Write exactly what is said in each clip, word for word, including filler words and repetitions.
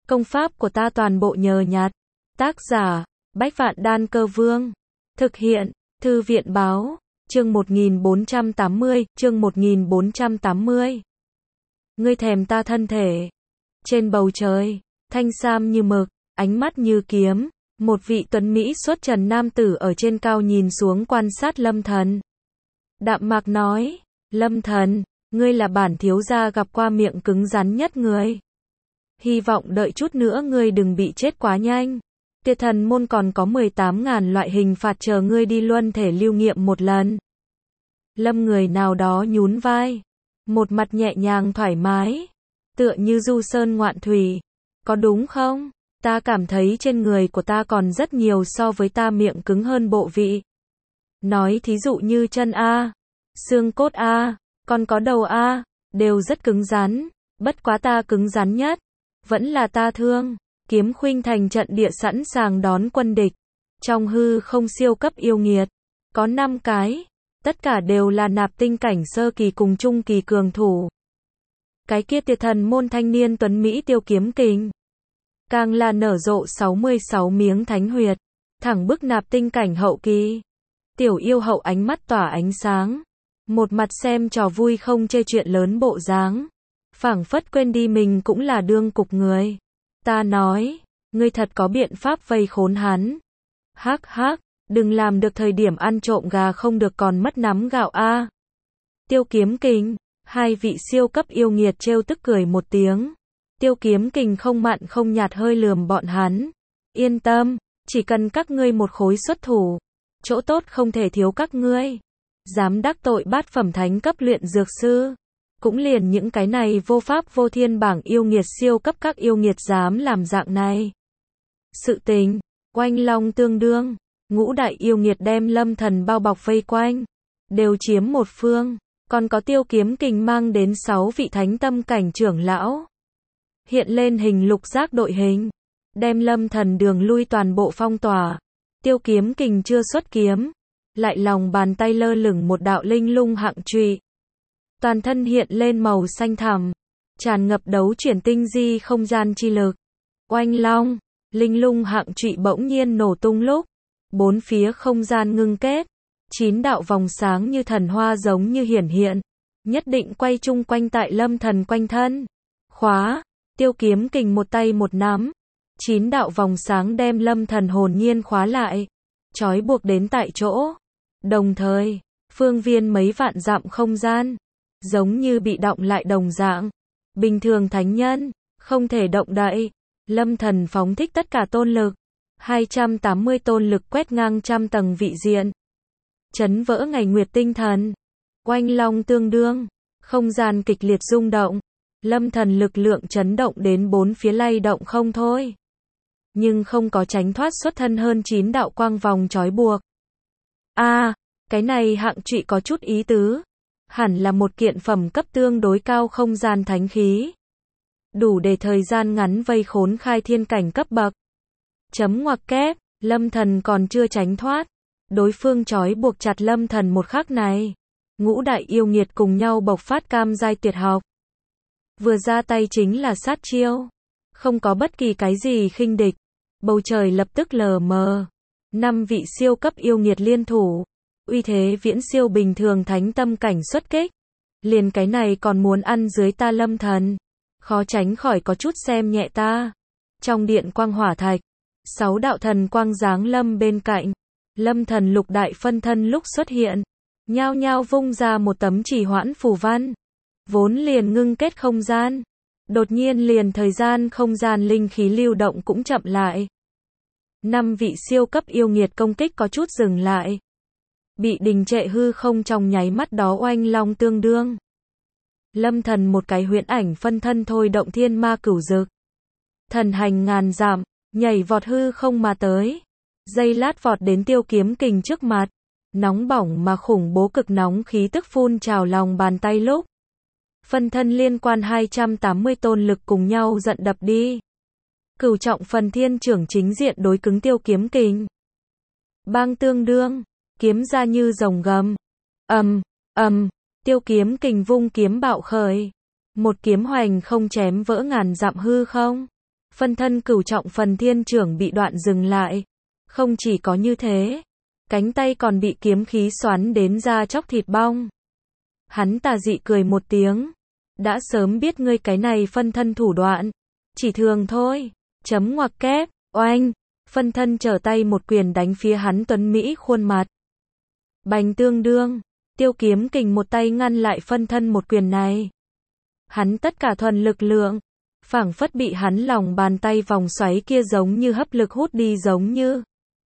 Công pháp của ta toàn bộ nhờ nhặt. Tác giả, Bách Vạn Đan Cơ Vương. Thực hiện, Thư viện Báo. Chương một nghìn bốn trăm tám mươi, chương một nghìn bốn trăm tám mươi. Ngươi thèm ta thân thể. Trên bầu trời, thanh sam như mực, ánh mắt như kiếm, một vị tuấn mỹ xuất trần nam tử ở trên cao nhìn xuống quan sát Lâm Thần. Đạm mạc nói, Lâm Thần, ngươi là bản thiếu gia gặp qua miệng cứng rắn nhất người. Hy vọng đợi chút nữa ngươi đừng bị chết quá nhanh. Tiệt thần môn còn có mười tám ngàn loại hình phạt chờ ngươi đi luân thể lưu nghiệm một lần. Lâm người nào đó nhún vai, một mặt nhẹ nhàng thoải mái, tựa như du sơn ngoạn thủy. Có đúng không? Ta cảm thấy trên người của ta còn rất nhiều so với ta miệng cứng hơn bộ vị. Nói thí dụ như chân A, xương cốt A, còn có đầu A, đều rất cứng rắn, bất quá ta cứng rắn nhất, vẫn là ta thương, kiếm khuynh thành trận địa sẵn sàng đón quân địch. Trong hư không siêu cấp yêu nghiệt, có năm cái, tất cả đều là nạp tinh cảnh sơ kỳ cùng trung kỳ cường thủ. Cái kia tiệt thần môn thanh niên tuấn Mỹ Tiêu Kiếm Kình, càng là nở rộ sáu mươi sáu miếng thánh huyệt, thẳng bức nạp tinh cảnh hậu kỳ. Tiểu yêu hậu ánh mắt tỏa ánh sáng, một mặt xem trò vui không chê chuyện lớn bộ dáng, phảng phất quên đi mình cũng là đương cục người. Ta nói, ngươi thật có biện pháp vây khốn hắn. Hắc hắc, đừng làm được thời điểm ăn trộm gà không được còn mất nắm gạo a. Tiêu Kiếm Kình, hai vị siêu cấp yêu nghiệt trêu tức cười một tiếng. Tiêu Kiếm Kình không mặn không nhạt hơi lườm bọn hắn. Yên tâm, chỉ cần các ngươi một khối xuất thủ, chỗ tốt không thể thiếu các ngươi. Dám đắc tội bát phẩm thánh cấp luyện dược sư, cũng liền những cái này vô pháp vô thiên bảng yêu nghiệt siêu cấp các yêu nghiệt dám làm dạng này. Sự tình, oanh long tương đương, ngũ đại yêu nghiệt đem Lâm Thần bao bọc vây quanh, đều chiếm một phương, còn có Tiêu Kiếm Kình mang đến sáu vị thánh tâm cảnh trưởng lão. Hiện lên hình lục giác đội hình, đem Lâm Thần đường lui toàn bộ phong tỏa. Tiêu Kiếm Kình chưa xuất kiếm, lại lòng bàn tay lơ lửng một đạo linh lung hạng trụy. Toàn thân hiện lên màu xanh thẳm, tràn ngập đấu chuyển tinh di không gian chi lực. Oanh long, linh lung hạng trụy bỗng nhiên nổ tung lúc, bốn phía không gian ngưng kết, chín đạo vòng sáng như thần hoa giống như hiển hiện, nhất định quay chung quanh tại Lâm Thần quanh thân. Khóa, Tiêu Kiếm Kình một tay một nắm, chín đạo vòng sáng đem Lâm Thần hồn nhiên khóa lại, trói buộc đến tại chỗ. Đồng thời, phương viên mấy vạn dặm không gian, giống như bị động lại đồng dạng. Bình thường thánh nhân, không thể động đậy. Lâm Thần phóng thích tất cả tôn lực, hai trăm tám mươi tôn lực quét ngang trăm tầng vị diện, chấn vỡ ngày nguyệt tinh thần. Oanh long tương đương, không gian kịch liệt rung động. Lâm Thần lực lượng chấn động đến bốn phía lay động không thôi, nhưng không có tránh thoát xuất thân hơn chín đạo quang vòng trói buộc. A, à, cái này hạng trụy có chút ý tứ, hẳn là một kiện phẩm cấp tương đối cao không gian thánh khí, đủ để thời gian ngắn vây khốn khai thiên cảnh cấp bậc. Chấm ngoặc kép, Lâm Thần còn chưa tránh thoát, đối phương trói buộc chặt Lâm Thần một khắc này, ngũ đại yêu nghiệt cùng nhau bộc phát cam giai tuyệt học. Vừa ra tay chính là sát chiêu, không có bất kỳ cái gì khinh địch, bầu trời lập tức lờ mờ. Năm vị siêu cấp yêu nghiệt liên thủ, uy thế viễn siêu bình thường thánh tâm cảnh xuất kích. Liền cái này còn muốn ăn dưới ta Lâm Thần, khó tránh khỏi có chút xem nhẹ ta. Trong điện quang hỏa thạch, sáu đạo thần quang giáng lâm bên cạnh. Lâm Thần lục đại phân thân lúc xuất hiện, nhao nhao vung ra một tấm chỉ hoãn phù văn, vốn liền ngưng kết không gian, đột nhiên liền thời gian không gian linh khí lưu động cũng chậm lại. Năm vị siêu cấp yêu nghiệt công kích có chút dừng lại, bị đình trệ hư không trong nháy mắt đó oanh long tương đương. Lâm Thần một cái huyễn ảnh phân thân thôi động thiên ma cửu dực, thần hành ngàn dặm, nhảy vọt hư không mà tới, giây lát vọt đến Tiêu Kiếm Kình trước mặt, nóng bỏng mà khủng bố cực nóng khí tức phun trào lòng bàn tay lúc, phân thân liên quan hai trăm tám mươi tôn lực cùng nhau giận đập đi. Cửu trọng phần thiên trưởng chính diện đối cứng Tiêu Kiếm Kình. Bang tương đương, kiếm ra như rồng gầm. Ầm, ầm, Tiêu Kiếm Kình vung kiếm bạo khởi, một kiếm hoành không chém vỡ ngàn dặm hư không. phân thân cửu trọng phần thiên trưởng bị đoạn dừng lại. Không chỉ có như thế, cánh tay còn bị kiếm khí xoắn đến da chóc thịt bong. Hắn tà dị cười một tiếng. Đã sớm biết ngươi cái này phân thân thủ đoạn. Chỉ thường thôi. Chấm ngoặc kép, oanh. Phân thân trở tay một quyền đánh phía hắn tuấn Mỹ khuôn mặt. Bành tương đương. Tiêu Kiếm Kình một tay ngăn lại phân thân một quyền này. Hắn tất cả thuần lực lượng. Phảng phất bị hắn lòng bàn tay vòng xoáy kia giống như hấp lực hút đi giống như.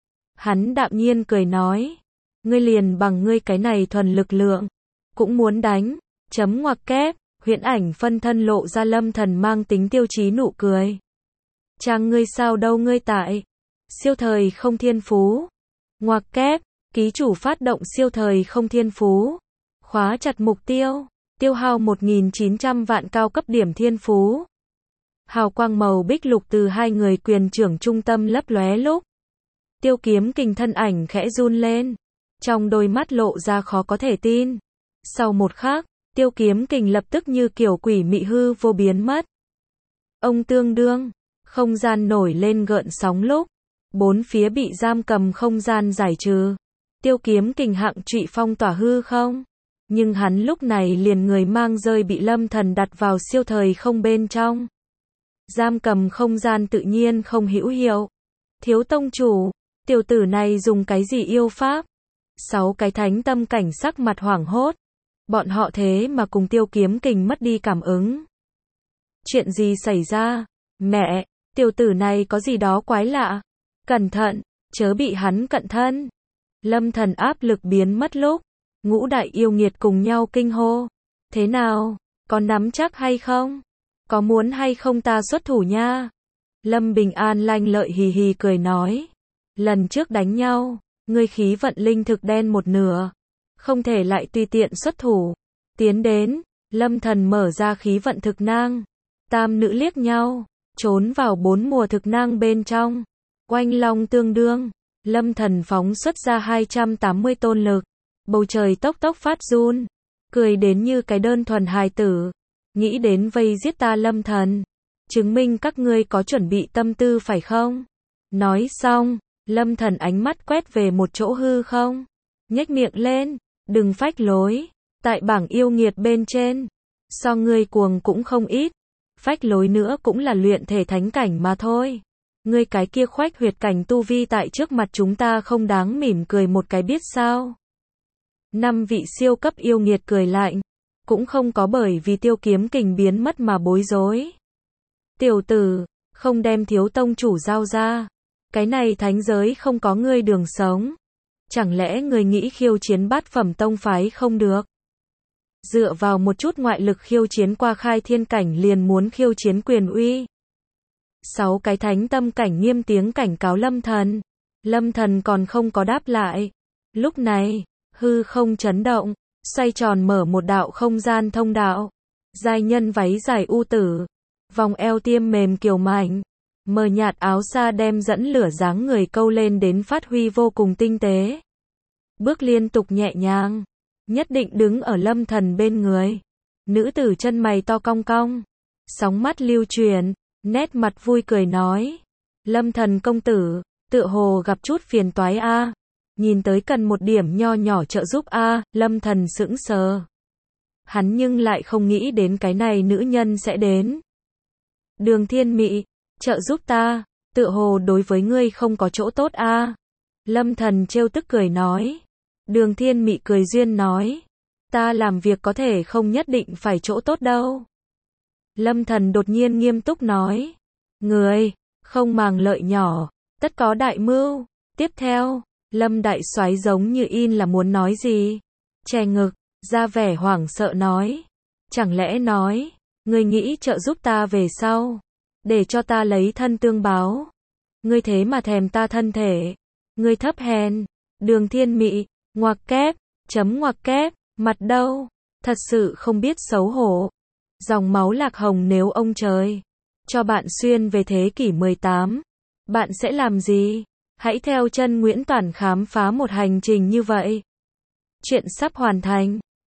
Hắn đạm nhiên cười nói. Ngươi liền bằng ngươi cái này thuần lực lượng. Cũng muốn đánh. Chấm ngoặc kép. Huyễn ảnh phân thân lộ ra Lâm Thần mang tính tiêu chí nụ cười. Chàng ngươi sao đâu ngươi tại. Siêu thời không thiên phú. Ngoặc kép. Ký chủ phát động siêu thời không thiên phú. Khóa chặt mục tiêu. Tiêu hao một nghìn chín trăm vạn cao cấp điểm thiên phú. Hào quang màu bích lục từ hai người quyền trưởng trung tâm lấp lóe lúc. Tiêu Kiếm Kình thân ảnh khẽ run lên. Trong đôi mắt lộ ra khó có thể tin. Sau một khắc, Tiêu Kiếm Kình lập tức như kiểu quỷ mị hư vô biến mất. Ông tương đương, không gian nổi lên gợn sóng lúc. Bốn phía bị giam cầm không gian giải trừ. Tiêu Kiếm Kình hạng trụy phong tỏa hư không. Nhưng hắn lúc này liền người mang rơi bị Lâm Thần đặt vào siêu thời không bên trong. Giam cầm không gian tự nhiên không hữu hiệu. Thiếu tông chủ, tiểu tử này dùng cái gì yêu pháp? Sáu cái thánh tâm cảnh sắc mặt hoảng hốt. Bọn họ thế mà cùng Tiêu Kiếm Kình mất đi cảm ứng. Chuyện gì xảy ra? Mẹ, tiểu tử này có gì đó quái lạ. Cẩn thận, chớ bị hắn cận thân. Lâm Thần áp lực biến mất lúc. Ngũ đại yêu nghiệt cùng nhau kinh hô. Thế nào? Có nắm chắc hay không? Có muốn hay không ta xuất thủ nha? Lâm Bình An lanh lợi hì hì cười nói. Lần trước đánh nhau, ngươi khí vận linh thực đen một nửa. Không thể lại tùy tiện xuất thủ. Tiến đến, Lâm Thần mở ra khí vận thực nang. Tam nữ liếc nhau, trốn vào bốn mùa thực nang bên trong. Oanh long tương đương, Lâm Thần phóng xuất ra hai trăm tám mươi tôn lực. Bầu trời tốc tốc phát run. Cười đến như cái đơn thuần hài tử. Nghĩ đến vây giết ta Lâm Thần. Chứng minh các ngươi có chuẩn bị tâm tư phải không? Nói xong, Lâm Thần ánh mắt quét về một chỗ hư không. Nhếch miệng lên, đừng phách lối. Tại bảng yêu nghiệt bên trên, so ngươi cuồng cũng không ít. Phách lối nữa cũng là luyện thể thánh cảnh mà thôi. Ngươi cái kia khoách huyệt cảnh tu vi tại trước mặt chúng ta không đáng mỉm cười một cái biết sao? Năm vị siêu cấp yêu nghiệt cười lạnh. Cũng không có bởi vì Tiêu Kiếm Kình biến mất mà bối rối. Tiểu tử, không đem thiếu tông chủ giao ra. Cái này thánh giới không có ngươi đường sống. Chẳng lẽ ngươi nghĩ khiêu chiến bát phẩm tông phái không được? Dựa vào một chút ngoại lực khiêu chiến qua khai thiên cảnh liền muốn khiêu chiến quyền uy. Sáu cái thánh tâm cảnh nghiêm tiếng cảnh cáo Lâm Thần. Lâm Thần còn không có đáp lại. Lúc này, hư không chấn động, xoay tròn mở một đạo không gian thông đạo. Giai nhân váy dài u tử, vòng eo tiêm mềm kiều mảnh, mờ nhạt áo sa đem dẫn lửa dáng người câu lên đến phát huy vô cùng tinh tế. Bước liên tục nhẹ nhàng, nhất định đứng ở Lâm Thần bên người. Nữ tử chân mày to cong cong, sóng mắt lưu truyền, nét mặt vui cười nói. Lâm Thần công tử, tựa hồ gặp chút phiền toái a. Nhìn tới cần một điểm nho nhỏ trợ giúp a. Lâm Thần sững sờ. Hắn nhưng lại không nghĩ đến cái này nữ nhân sẽ đến. Đường Thiên Mị, trợ giúp ta, tựa hồ đối với ngươi không có chỗ tốt a. Lâm Thần trêu tức cười nói. Đường Thiên Mị cười duyên nói. Ta làm việc có thể không nhất định phải chỗ tốt đâu. Lâm Thần đột nhiên nghiêm túc nói. Người, không màng lợi nhỏ, tất có đại mưu. Tiếp theo, Lâm Đại Soái giống như in là muốn nói gì. Chè ngực, ra vẻ hoảng sợ nói. Chẳng lẽ nói, ngươi nghĩ trợ giúp ta về sau, để cho ta lấy thân tương báo. Ngươi thế mà thèm ta thân thể. Ngươi thấp hèn. Đường Thiên Mị, ngoặc kép, chấm ngoặc kép, mặt đâu, thật sự không biết xấu hổ. Dòng máu lạc hồng nếu ông trời cho bạn xuyên về thế kỷ mười tám, bạn sẽ làm gì? Hãy theo chân Nguyễn Toản khám phá một hành trình như vậy. Chuyện sắp hoàn thành.